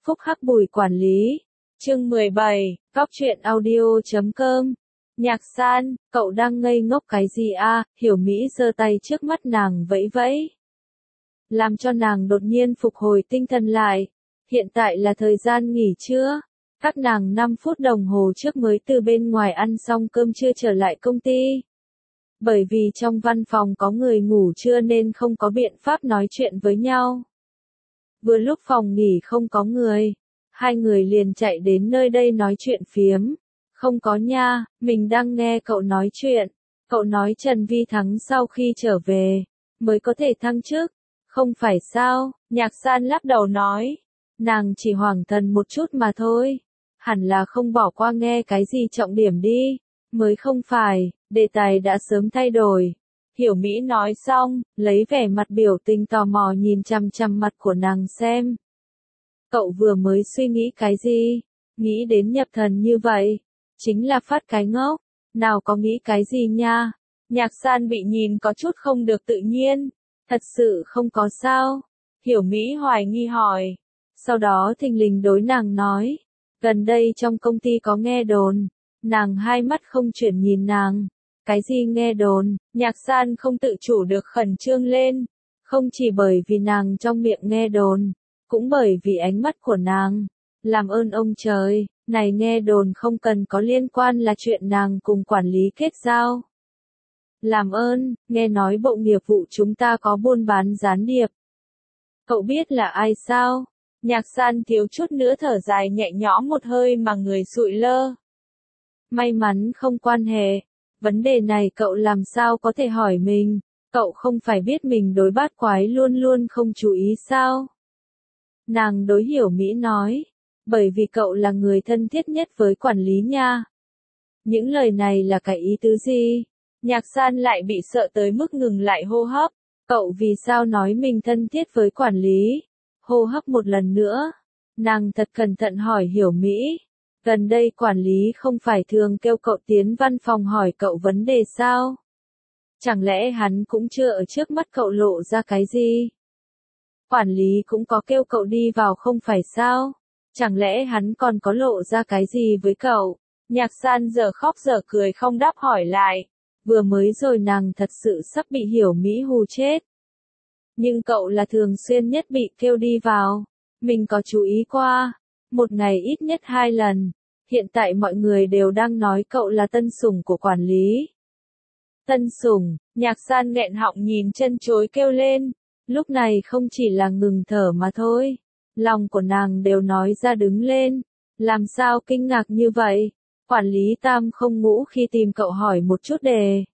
Phúc Hắc Bùi quản lý. Chương 17, Góc truyện audio.com. Nhạc San, cậu đang ngây ngốc cái gì à? Hiểu Mỹ giơ tay trước mắt nàng vẫy vẫy, làm cho nàng đột nhiên phục hồi tinh thần lại. Hiện tại là thời gian nghỉ trưa. Các nàng 5 phút đồng hồ trước mới từ bên ngoài ăn xong cơm trưa trở lại công ty. Bởi vì trong văn phòng có người ngủ trưa nên không có biện pháp nói chuyện với nhau. Vừa lúc phòng nghỉ không có người, hai người liền chạy đến nơi đây nói chuyện phiếm. Không có nha, mình đang nghe cậu nói chuyện. Cậu nói Trần Vi Thắng sau khi trở về, mới có thể thăng chức. Không phải sao, Nhạc San lắc đầu nói. Nàng chỉ hoảng thần một chút mà thôi. Hẳn là không bỏ qua nghe cái gì trọng điểm đi. Mới không phải, đề tài đã sớm thay đổi. Hiểu Mỹ nói xong, lấy vẻ mặt biểu tình tò mò nhìn chằm chằm mặt của nàng xem. Cậu vừa mới suy nghĩ cái gì? Nghĩ đến nhập thần như vậy. Chính là phát cái ngốc. Nào có nghĩ cái gì nha? Nhạc San bị nhìn có chút không được tự nhiên. Thật sự không có sao? Hiểu Mỹ hoài nghi hỏi. Sau đó thình lình đối nàng nói. Gần đây trong công ty có nghe đồn. Nàng hai mắt không chuyển nhìn nàng. Cái gì nghe đồn? Nhạc San không tự chủ được khẩn trương lên. Không chỉ bởi vì nàng trong miệng nghe đồn, cũng bởi vì ánh mắt của nàng. Làm ơn ông trời, này nghe đồn không cần có liên quan là chuyện nàng cùng quản lý kết giao. Làm ơn, nghe nói bộ nghiệp vụ chúng ta có buôn bán gián điệp. Cậu biết là ai sao? Nhạc San thiếu chút nữa thở dài nhẹ nhõm một hơi mà người sụi lơ. May mắn không quan hệ. Vấn đề này cậu làm sao có thể hỏi mình? Cậu không phải biết mình đối bát quái luôn luôn không chú ý sao? Nàng đối Hiểu Mỹ nói. Bởi vì cậu là người thân thiết nhất với quản lý nha. Những lời này là cái ý tứ gì? Nhạc San lại bị sợ tới mức ngừng lại hô hấp. Cậu vì sao nói mình thân thiết với quản lý? Hô hấp một lần nữa. Nàng thật cẩn thận hỏi Hiểu Mỹ. Gần đây quản lý không phải thường kêu cậu tiến văn phòng hỏi cậu vấn đề sao? Chẳng lẽ hắn cũng chưa ở trước mắt cậu lộ ra cái gì? Quản lý cũng có kêu cậu đi vào không phải sao? Chẳng lẽ hắn còn có lộ ra cái gì với cậu? Nhạc San giờ khóc giờ cười không đáp hỏi lại. Vừa mới rồi nàng thật sự sắp bị Hiểu Mỹ hù chết. Nhưng cậu là thường xuyên nhất bị kêu đi vào. Mình có chú ý qua. Một ngày ít nhất 2 lần. Hiện tại mọi người đều đang nói cậu là tân sủng của quản lý. Tân sủng, Nhạc San nghẹn họng nhìn chân chối kêu lên. Lúc này không chỉ là ngừng thở mà thôi. Lòng của nàng đều nói ra đứng lên. Làm sao kinh ngạc như vậy? Quản lý Tam không ngủ khi tìm cậu hỏi một chút đề.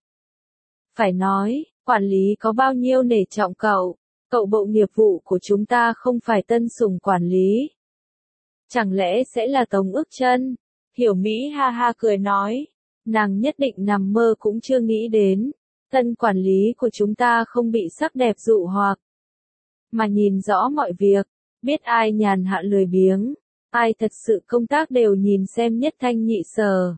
Phải nói, quản lý có bao nhiêu nể trọng cậu? Cậu bộ nghiệp vụ của chúng ta không phải tân sủng quản lý. Chẳng lẽ sẽ là Tống Ước Chân? Hiểu Mỹ ha ha cười nói. Nàng nhất định nằm mơ cũng chưa nghĩ đến. Tân quản lý của chúng ta không bị sắc đẹp dụ hoặc. Mà nhìn rõ mọi việc. Biết ai nhàn hạ lười biếng. Ai thật sự công tác đều nhìn xem nhất thanh nhị sở.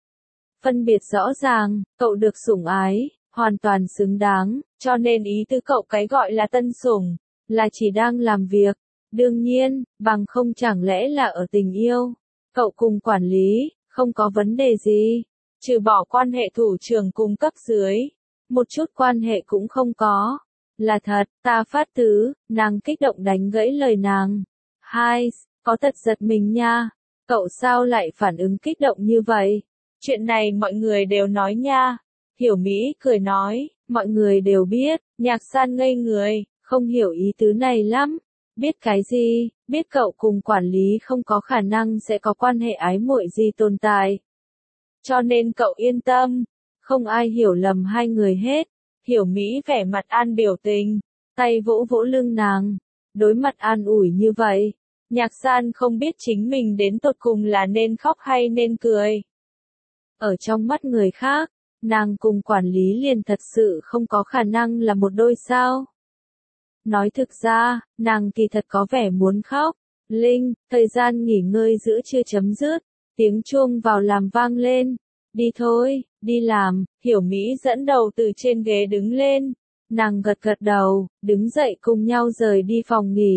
Phân biệt rõ ràng, cậu được sủng ái, hoàn toàn xứng đáng, cho nên ý tứ cậu cái gọi là tân sủng, là chỉ đang làm việc. Đương nhiên, bằng không chẳng lẽ là ở tình yêu. Cậu cùng quản lý, không có vấn đề gì. Trừ bỏ quan hệ thủ trưởng cùng cấp dưới. Một chút quan hệ cũng không có. Là thật, ta phát tứ, nàng kích động đánh gãy lời nàng. Hai, có thật giật mình nha. Cậu sao lại phản ứng kích động như vậy? Chuyện này mọi người đều nói nha. Hiểu Mỹ cười nói, mọi người đều biết. Nhạc San ngây người, không hiểu ý tứ này lắm. Biết cái gì? Biết cậu cùng quản lý không có khả năng sẽ có quan hệ ái muội gì tồn tại. Cho nên cậu yên tâm. Không ai hiểu lầm hai người hết. Hiểu Mỹ vẻ mặt an biểu tình. Tay vỗ vỗ lưng nàng. Đối mặt an ủi như vậy. Nhạc San không biết chính mình đến tột cùng là nên khóc hay nên cười. Ở trong mắt người khác, nàng cùng quản lý liền thật sự không có khả năng là một đôi sao. Nói thực ra, nàng kỳ thật có vẻ muốn khóc. Linh, thời gian nghỉ ngơi giữa trưa chấm dứt, tiếng chuông vào làm vang lên. Đi thôi, đi làm. Hiểu Mỹ dẫn đầu từ trên ghế đứng lên. Nàng gật gật đầu, đứng dậy cùng nhau rời đi phòng nghỉ.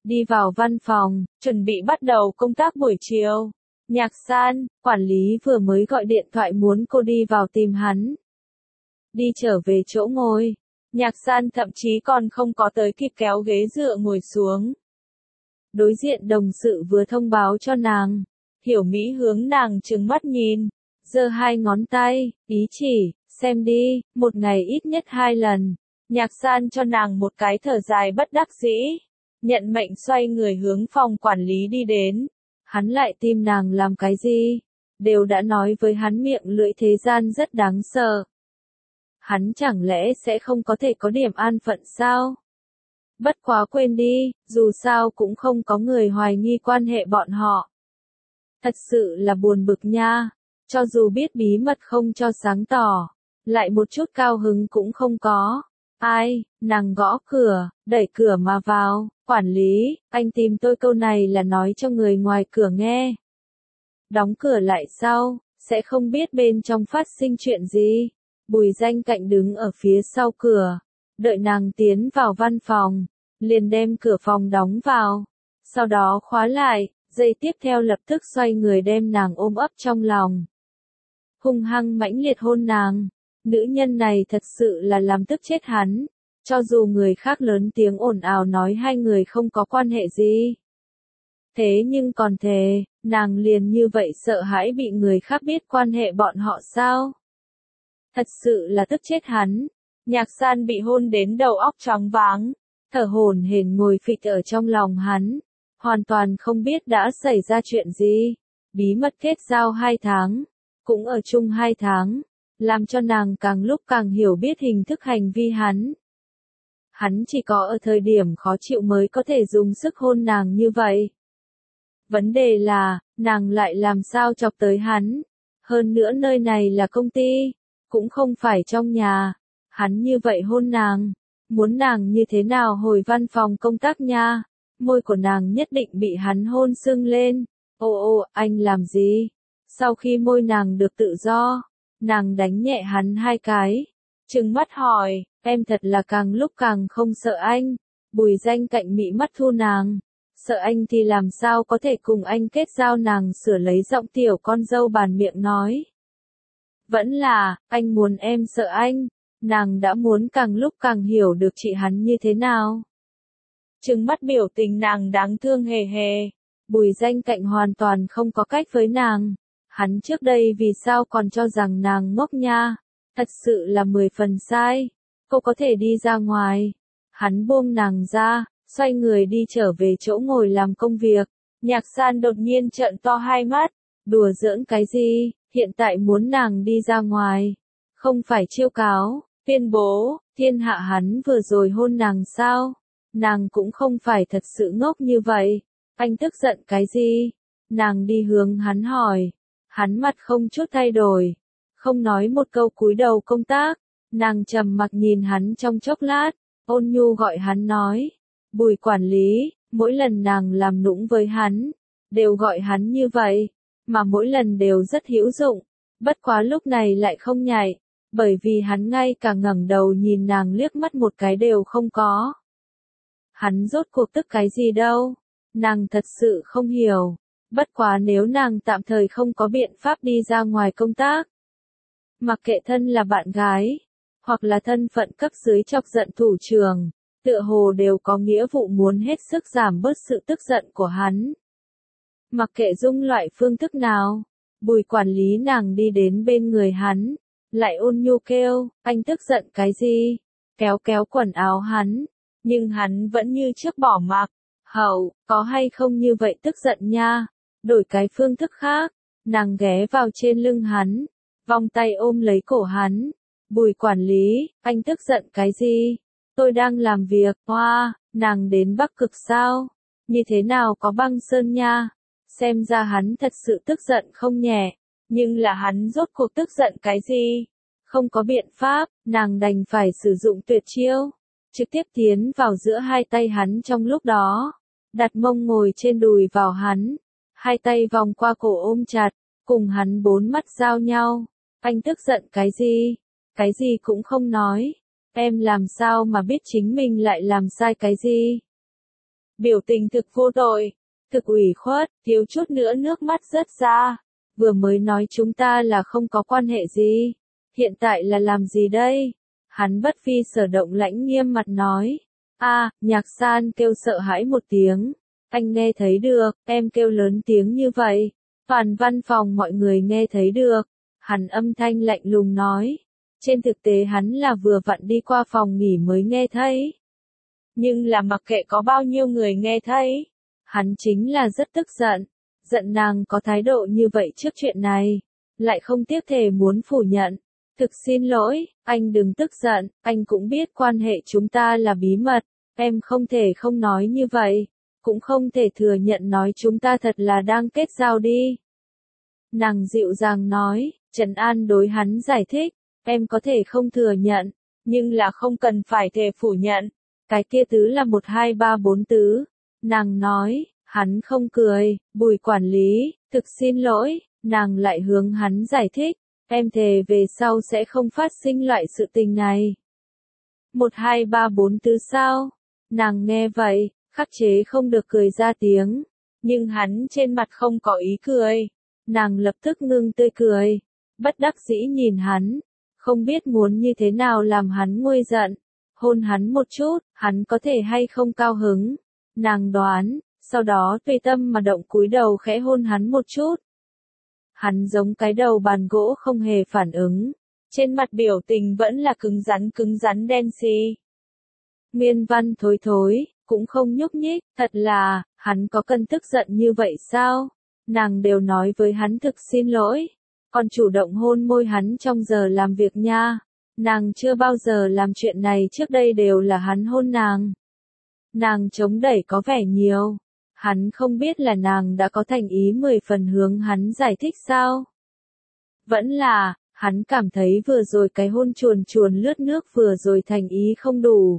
đi vào văn phòng, chuẩn bị bắt đầu công tác buổi chiều. Nhạc San, quản lý vừa mới gọi điện thoại muốn cô đi vào tìm hắn. Đi trở về chỗ ngồi. Nhạc San thậm chí còn không có tới kịp kéo ghế dựa ngồi xuống. Đối diện đồng sự vừa thông báo cho nàng. Hiểu Mỹ hướng nàng trừng mắt nhìn, giơ hai ngón tay, ý chỉ, xem đi, một ngày ít nhất 2 lần. Nhạc San cho nàng một cái thở dài bất đắc dĩ, nhận mệnh xoay người hướng phòng quản lý đi đến. Hắn lại tìm nàng làm cái gì? Đều đã nói với hắn miệng lưỡi thế gian rất đáng sợ. Hắn chẳng lẽ sẽ không có thể có điểm an phận sao? Bất quá quên đi, dù sao cũng không có người hoài nghi quan hệ bọn họ. Thật sự là buồn bực nha, cho dù biết bí mật không cho sáng tỏ, lại một chút cao hứng cũng không có. Ai, nàng gõ cửa, đẩy cửa mà vào, quản lý, anh tìm tôi câu này là nói cho người ngoài cửa nghe. Đóng cửa lại sau, sẽ không biết bên trong phát sinh chuyện gì. Bùi Danh Cạnh đứng ở phía sau cửa, đợi nàng tiến vào văn phòng, liền đem cửa phòng đóng vào, sau đó khóa lại, giây tiếp theo lập tức xoay người đem nàng ôm ấp trong lòng. Hung hăng mãnh liệt hôn nàng, nữ nhân này thật sự là làm tức chết hắn, cho dù người khác lớn tiếng ồn ào nói hai người không có quan hệ gì. Thế nhưng còn thề, nàng liền như vậy sợ hãi bị người khác biết quan hệ bọn họ sao? Thật sự là tức chết hắn. Nhạc San bị hôn đến đầu óc choáng váng, thở hổn hển ngồi phịch ở trong lòng hắn, hoàn toàn không biết đã xảy ra chuyện gì. Bí mật kết giao 2 tháng, cũng ở chung 2 tháng, làm cho nàng càng lúc càng hiểu biết hình thức hành vi hắn. Hắn chỉ có ở thời điểm khó chịu mới có thể dùng sức hôn nàng như vậy. Vấn đề là, nàng lại làm sao chọc tới hắn. Hơn nữa nơi này là công ty, cũng không phải trong nhà. Hắn như vậy hôn nàng, muốn nàng như thế nào hồi văn phòng công tác nha. Môi của nàng nhất định bị hắn hôn sưng lên. Ô, anh làm gì? Sau khi môi nàng được tự do, nàng đánh nhẹ hắn 2 cái. Trừng mắt hỏi, em thật là càng lúc càng không sợ anh. Bùi Danh Cạnh mị mắt thu nàng. Sợ anh thì làm sao có thể cùng anh kết giao, nàng sửa lấy giọng tiểu con dâu bàn miệng nói. Vẫn là, anh muốn em sợ anh. Nàng đã muốn càng lúc càng hiểu được chị hắn như thế nào. Trừng mắt biểu tình nàng đáng thương hề hề. Bùi Danh Cạnh hoàn toàn không có cách với nàng. Hắn trước đây vì sao còn cho rằng nàng ngốc nha. Thật sự là 10 phần sai. Cô có thể đi ra ngoài. Hắn buông nàng ra, xoay người đi trở về chỗ ngồi làm công việc. Nhạc San đột nhiên trợn to hai mắt. Đùa giỡn cái gì, hiện tại muốn nàng đi ra ngoài. Không phải chiêu cáo, tuyên bố, thiên hạ hắn vừa rồi hôn nàng sao? Nàng cũng không phải thật sự ngốc như vậy. Anh tức giận cái gì? Nàng đi hướng hắn hỏi. Hắn mặt không chút thay đổi. Không nói một câu cúi đầu công tác. Nàng trầm mặc nhìn hắn trong chốc lát. Ôn nhu gọi hắn nói. Bùi quản lý, mỗi lần nàng làm nũng với hắn, đều gọi hắn như vậy. Mà mỗi lần đều rất hữu dụng. Bất quá lúc này lại không nhạy. Bởi vì hắn ngay cả ngẩng đầu nhìn nàng liếc mắt một cái đều không có. Hắn rốt cuộc tức cái gì đâu. Nàng thật sự không hiểu. Bất quá nếu nàng tạm thời không có biện pháp đi ra ngoài công tác. Mặc kệ thân là bạn gái, hoặc là thân phận cấp dưới chọc giận thủ trưởng, tựa hồ đều có nghĩa vụ muốn hết sức giảm bớt sự tức giận của hắn. Mặc kệ dung loại phương thức nào, Bùi quản lý nàng đi đến bên người hắn, lại ôn nhu kêu, anh tức giận cái gì? Kéo kéo quần áo hắn, nhưng hắn vẫn như trước bỏ mặc. Hậu, có hay không như vậy tức giận nha? Đổi cái phương thức khác, nàng ghé vào trên lưng hắn, vòng tay ôm lấy cổ hắn. Bùi quản lý, anh tức giận cái gì? Tôi đang làm việc, nàng đến Bắc Cực sao? Như thế nào có băng sơn nha? Xem ra hắn thật sự tức giận không nhẹ, nhưng là hắn rốt cuộc tức giận cái gì? Không có biện pháp, nàng đành phải sử dụng tuyệt chiêu, trực tiếp tiến vào giữa hai tay hắn trong lúc đó, đặt mông ngồi trên đùi vào hắn, hai tay vòng qua cổ ôm chặt, cùng hắn 4 mắt giao nhau. Anh tức giận cái gì? Cái gì cũng không nói. Em làm sao mà biết chính mình lại làm sai cái gì? biểu tình thực vô tội, thực ủy khuất, thiếu chút nữa nước mắt rớt ra. Vừa mới nói chúng ta là không có quan hệ gì, hiện tại là làm gì đây? Hắn bất phi sở động lãnh nghiêm mặt nói. Nhạc san kêu sợ hãi một tiếng. Anh nghe thấy được, em kêu lớn tiếng như vậy. Toàn văn phòng mọi người nghe thấy được. Hắn âm thanh lạnh lùng nói. Trên thực tế hắn là vừa vặn đi qua phòng nghỉ mới nghe thấy. Nhưng là mặc kệ có bao nhiêu người nghe thấy. Hắn chính là rất tức giận. Giận nàng có thái độ như vậy trước chuyện này. Lại không tiếc thề muốn phủ nhận. Thực xin lỗi, anh đừng tức giận, anh cũng biết quan hệ chúng ta là bí mật. Em không thể không nói như vậy. Cũng không thể thừa nhận nói chúng ta thật là đang kết giao đi. Nàng dịu dàng nói, trấn an đối hắn giải thích. Em có thể không thừa nhận, nhưng là không cần phải thể phủ nhận. Cái kia tứ là 1 2 3 4 tứ. Nàng nói, hắn không cười, Bùi quản lý, thực xin lỗi, nàng lại hướng hắn giải thích. Em thề về sau sẽ không phát sinh loại sự tình này. 1 2 3 4 tứ sao? Nàng nghe vậy, khắc chế không được cười ra tiếng. Nhưng hắn trên mặt không có ý cười. Nàng lập tức ngưng tươi cười. Bất đắc dĩ nhìn hắn. Không biết muốn như thế nào làm hắn nguôi giận. Hôn hắn một chút, hắn có thể hay không cao hứng. Nàng đoán, sau đó tùy tâm mà động cúi đầu khẽ hôn hắn một chút. Hắn giống cái đầu bàn gỗ không hề phản ứng. Trên mặt biểu tình vẫn là cứng rắn đen xì. Miên Văn thối thối, cũng không nhúc nhích, thật là, hắn có cần tức giận như vậy sao? Nàng đều nói với hắn thực xin lỗi. Còn chủ động hôn môi hắn trong giờ làm việc nha. Nàng chưa bao giờ làm chuyện này trước đây đều là hắn hôn nàng. Nàng chống đẩy có vẻ nhiều. Hắn không biết là nàng đã có thành ý 10 phần hướng hắn giải thích sao. Vẫn là, hắn cảm thấy vừa rồi cái hôn chuồn chuồn lướt nước vừa rồi thành ý không đủ.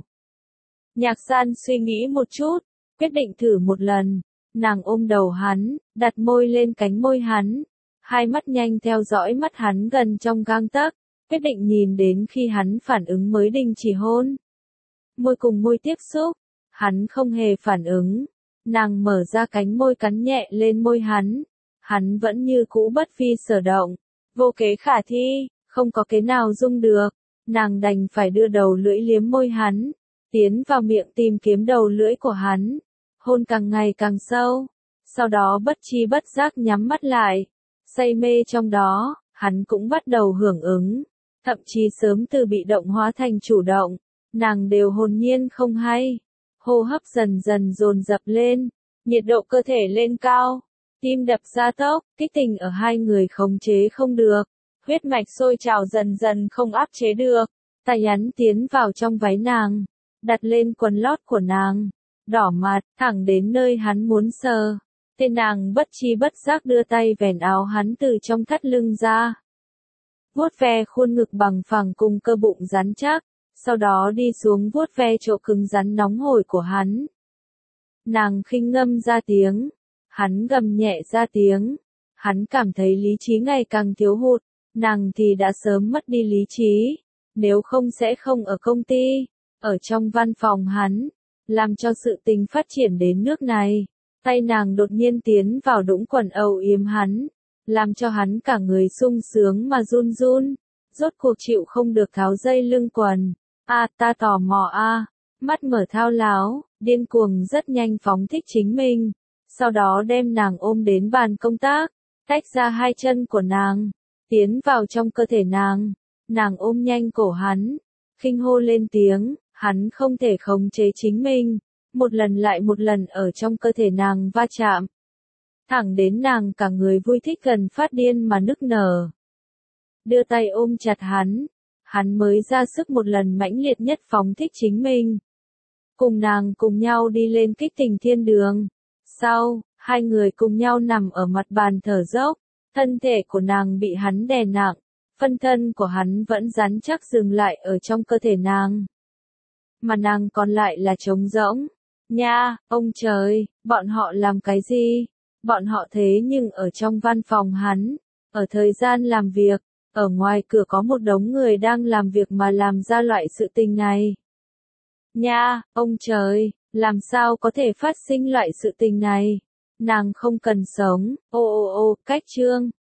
Nhạc San suy nghĩ một chút, quyết định thử một lần. Nàng ôm đầu hắn, đặt môi lên cánh môi hắn. Hai mắt nhanh theo dõi mắt hắn gần trong gang tấc, quyết định nhìn đến khi hắn phản ứng mới đình chỉ hôn. Môi cùng môi tiếp xúc, hắn không hề phản ứng. Nàng mở ra cánh môi cắn nhẹ lên môi hắn. Hắn vẫn như cũ bất phi sở động. Vô kế khả thi, không có kế nào dung được. Nàng đành phải đưa đầu lưỡi liếm môi hắn. Tiến vào miệng tìm kiếm đầu lưỡi của hắn. Hôn càng ngày càng sâu. Sau đó bất chi bất giác nhắm mắt lại. Say mê trong đó, hắn cũng bắt đầu hưởng ứng. Thậm chí sớm từ bị động hóa thành chủ động. Nàng đều hồn nhiên không hay. Hô hấp dần dần dồn dập lên. Nhiệt độ cơ thể lên cao. Tim đập gia tốc, kích tình ở hai người khống chế không được. Huyết mạch sôi trào dần dần không áp chế được. Tay hắn tiến vào trong váy nàng. Đặt lên quần lót của nàng. Đỏ mặt, thẳng đến nơi hắn muốn sờ. Tên nàng bất chi bất giác đưa tay vén áo hắn từ trong thắt lưng ra. Vuốt ve khuôn ngực bằng phẳng cùng cơ bụng rắn chắc. Sau đó đi xuống vuốt ve chỗ cứng rắn nóng hổi của hắn. Nàng khinh ngâm ra tiếng. Hắn gầm nhẹ ra tiếng. Hắn cảm thấy lý trí ngày càng thiếu hụt. Nàng thì đã sớm mất đi lý trí. Nếu không sẽ không ở công ty. Ở trong văn phòng hắn. Làm cho sự tình phát triển đến nước này. Tay nàng đột nhiên tiến vào đũng quần âu yếm hắn. Làm cho hắn cả người sung sướng mà run run. Rốt cuộc chịu không được tháo dây lưng quần. Ta tò mò mắt mở thao láo, điên cuồng rất nhanh phóng thích chính mình. Sau đó đem nàng ôm đến bàn công tác, tách ra hai chân của nàng, tiến vào trong cơ thể nàng. Nàng ôm nhanh cổ hắn, khinh hô lên tiếng, hắn không thể khống chế chính mình. Một lần lại một lần ở trong cơ thể nàng va chạm. Thẳng đến nàng cả người vui thích gần phát điên mà nức nở. Đưa tay ôm chặt hắn mới ra sức một lần mãnh liệt nhất phóng thích chính mình. Cùng nàng cùng nhau đi lên kích tình thiên đường. Sau, hai người cùng nhau nằm ở mặt bàn thở dốc. Thân thể của nàng bị hắn đè nặng. Phân thân của hắn vẫn rắn chắc dừng lại ở trong cơ thể nàng. Mà nàng còn lại là trống rỗng. Nha, ông trời, bọn họ làm cái gì? Bọn họ thế nhưng ở trong văn phòng hắn. Ở thời gian làm việc. Ở ngoài cửa có một đống người đang làm việc mà làm ra loại sự tình này. Nha, ông trời, Làm sao có thể phát sinh loại sự tình này? Nàng không cần sống, ô ô ô, cách chương.